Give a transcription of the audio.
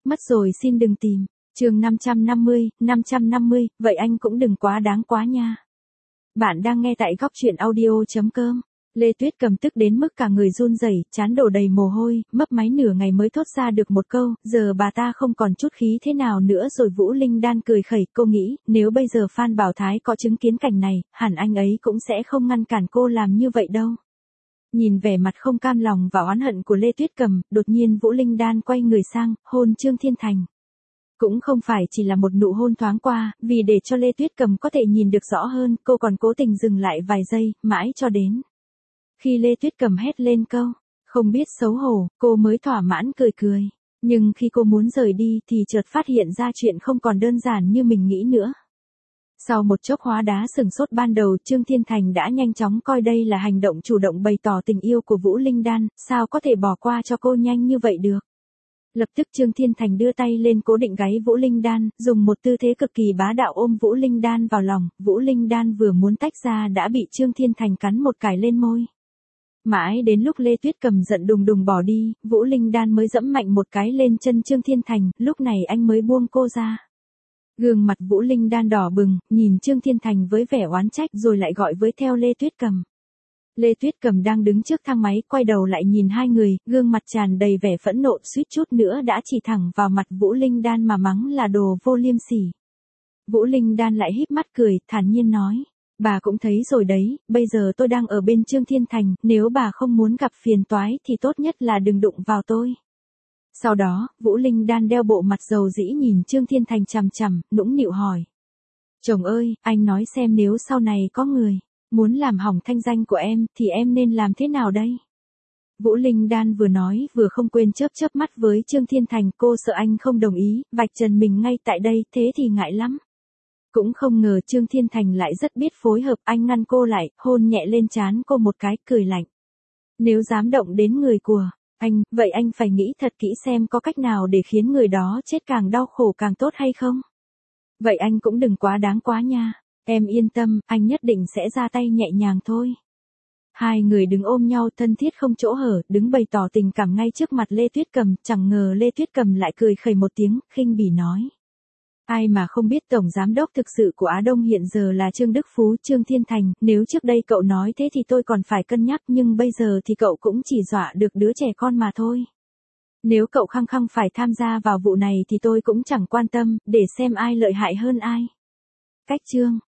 Mất rồi xin đừng tìm. Chương 550, vậy anh cũng đừng quá đáng quá nha. Bạn đang nghe tại góc truyện audio.com. Lê Tuyết Cầm tức đến mức cả người run rẩy, trán đổ đầy mồ hôi, mấp máy nửa ngày mới thốt ra được một câu, giờ bà ta không còn chút khí thế nào nữa rồi. Vũ Linh Đan cười khẩy, cô nghĩ, nếu bây giờ Phan Bảo Thái có chứng kiến cảnh này, hẳn anh ấy cũng sẽ không ngăn cản cô làm như vậy đâu. Nhìn vẻ mặt không cam lòng và oán hận của Lê Tuyết Cầm, đột nhiên Vũ Linh Đan quay người sang, hôn Trương Thiên Thành. Cũng không phải chỉ là một nụ hôn thoáng qua, vì để cho Lê Tuyết Cầm có thể nhìn được rõ hơn, cô còn cố tình dừng lại vài giây, mãi cho đến khi Lê Tuyết Cầm hét lên câu, không biết xấu hổ, cô mới thỏa mãn cười cười. Nhưng khi cô muốn rời đi thì chợt phát hiện ra chuyện không còn đơn giản như mình nghĩ nữa. Sau một chốc hóa đá sừng sốt ban đầu, Trương Thiên Thành đã nhanh chóng coi đây là hành động chủ động bày tỏ tình yêu của Vũ Linh Đan, sao có thể bỏ qua cho cô nhanh như vậy được. Lập tức Trương Thiên Thành đưa tay lên cố định gáy Vũ Linh Đan, dùng một tư thế cực kỳ bá đạo ôm Vũ Linh Đan vào lòng. Vũ Linh Đan vừa muốn tách ra đã bị Trương Thiên Thành cắn một cái lên môi. Mãi đến lúc Lê Tuyết Cầm giận đùng đùng bỏ đi, Vũ Linh Đan mới giẫm mạnh một cái lên chân Trương Thiên Thành, lúc này anh mới buông cô ra. Gương mặt Vũ Linh Đan đỏ bừng, nhìn Trương Thiên Thành với vẻ oán trách rồi lại gọi với theo Lê Tuyết Cầm. Lê Tuyết Cầm đang đứng trước thang máy, quay đầu lại nhìn hai người, gương mặt tràn đầy vẻ phẫn nộ, suýt chút nữa đã chỉ thẳng vào mặt Vũ Linh Đan mà mắng là đồ vô liêm sỉ. Vũ Linh Đan lại híp mắt cười, thản nhiên nói, bà cũng thấy rồi đấy, bây giờ tôi đang ở bên Trương Thiên Thành, nếu bà không muốn gặp phiền toái thì tốt nhất là đừng đụng vào tôi. Sau đó, Vũ Linh Đan đeo bộ mặt dầu dĩ nhìn Trương Thiên Thành chằm chằm, nũng nịu hỏi. Chồng ơi, anh nói xem nếu sau này có người muốn làm hỏng thanh danh của em thì em nên làm thế nào đây? Vũ Linh Đan vừa nói vừa không quên chớp chớp mắt với Trương Thiên Thành, cô sợ anh không đồng ý, vạch trần mình ngay tại đây, thế thì ngại lắm. Cũng không ngờ Trương Thiên Thành lại rất biết phối hợp, anh ngăn cô lại, hôn nhẹ lên trán cô một cái, cười lạnh. Nếu dám động đến người của anh, vậy anh phải nghĩ thật kỹ xem có cách nào để khiến người đó chết càng đau khổ càng tốt hay không? Vậy anh cũng đừng quá đáng quá nha. Em yên tâm, anh nhất định sẽ ra tay nhẹ nhàng thôi. Hai người đứng ôm nhau thân thiết không chỗ hở, đứng bày tỏ tình cảm ngay trước mặt Lê Tuyết Cầm, chẳng ngờ Lê Tuyết Cầm lại cười khẩy một tiếng, khinh bỉ nói. Ai mà không biết tổng giám đốc thực sự của Á Đông hiện giờ là Trương Đức Phú, Trương Thiên Thành, nếu trước đây cậu nói thế thì tôi còn phải cân nhắc, nhưng bây giờ thì cậu cũng chỉ dọa được đứa trẻ con mà thôi. Nếu cậu khăng khăng phải tham gia vào vụ này thì tôi cũng chẳng quan tâm, để xem ai lợi hại hơn ai. Cách chương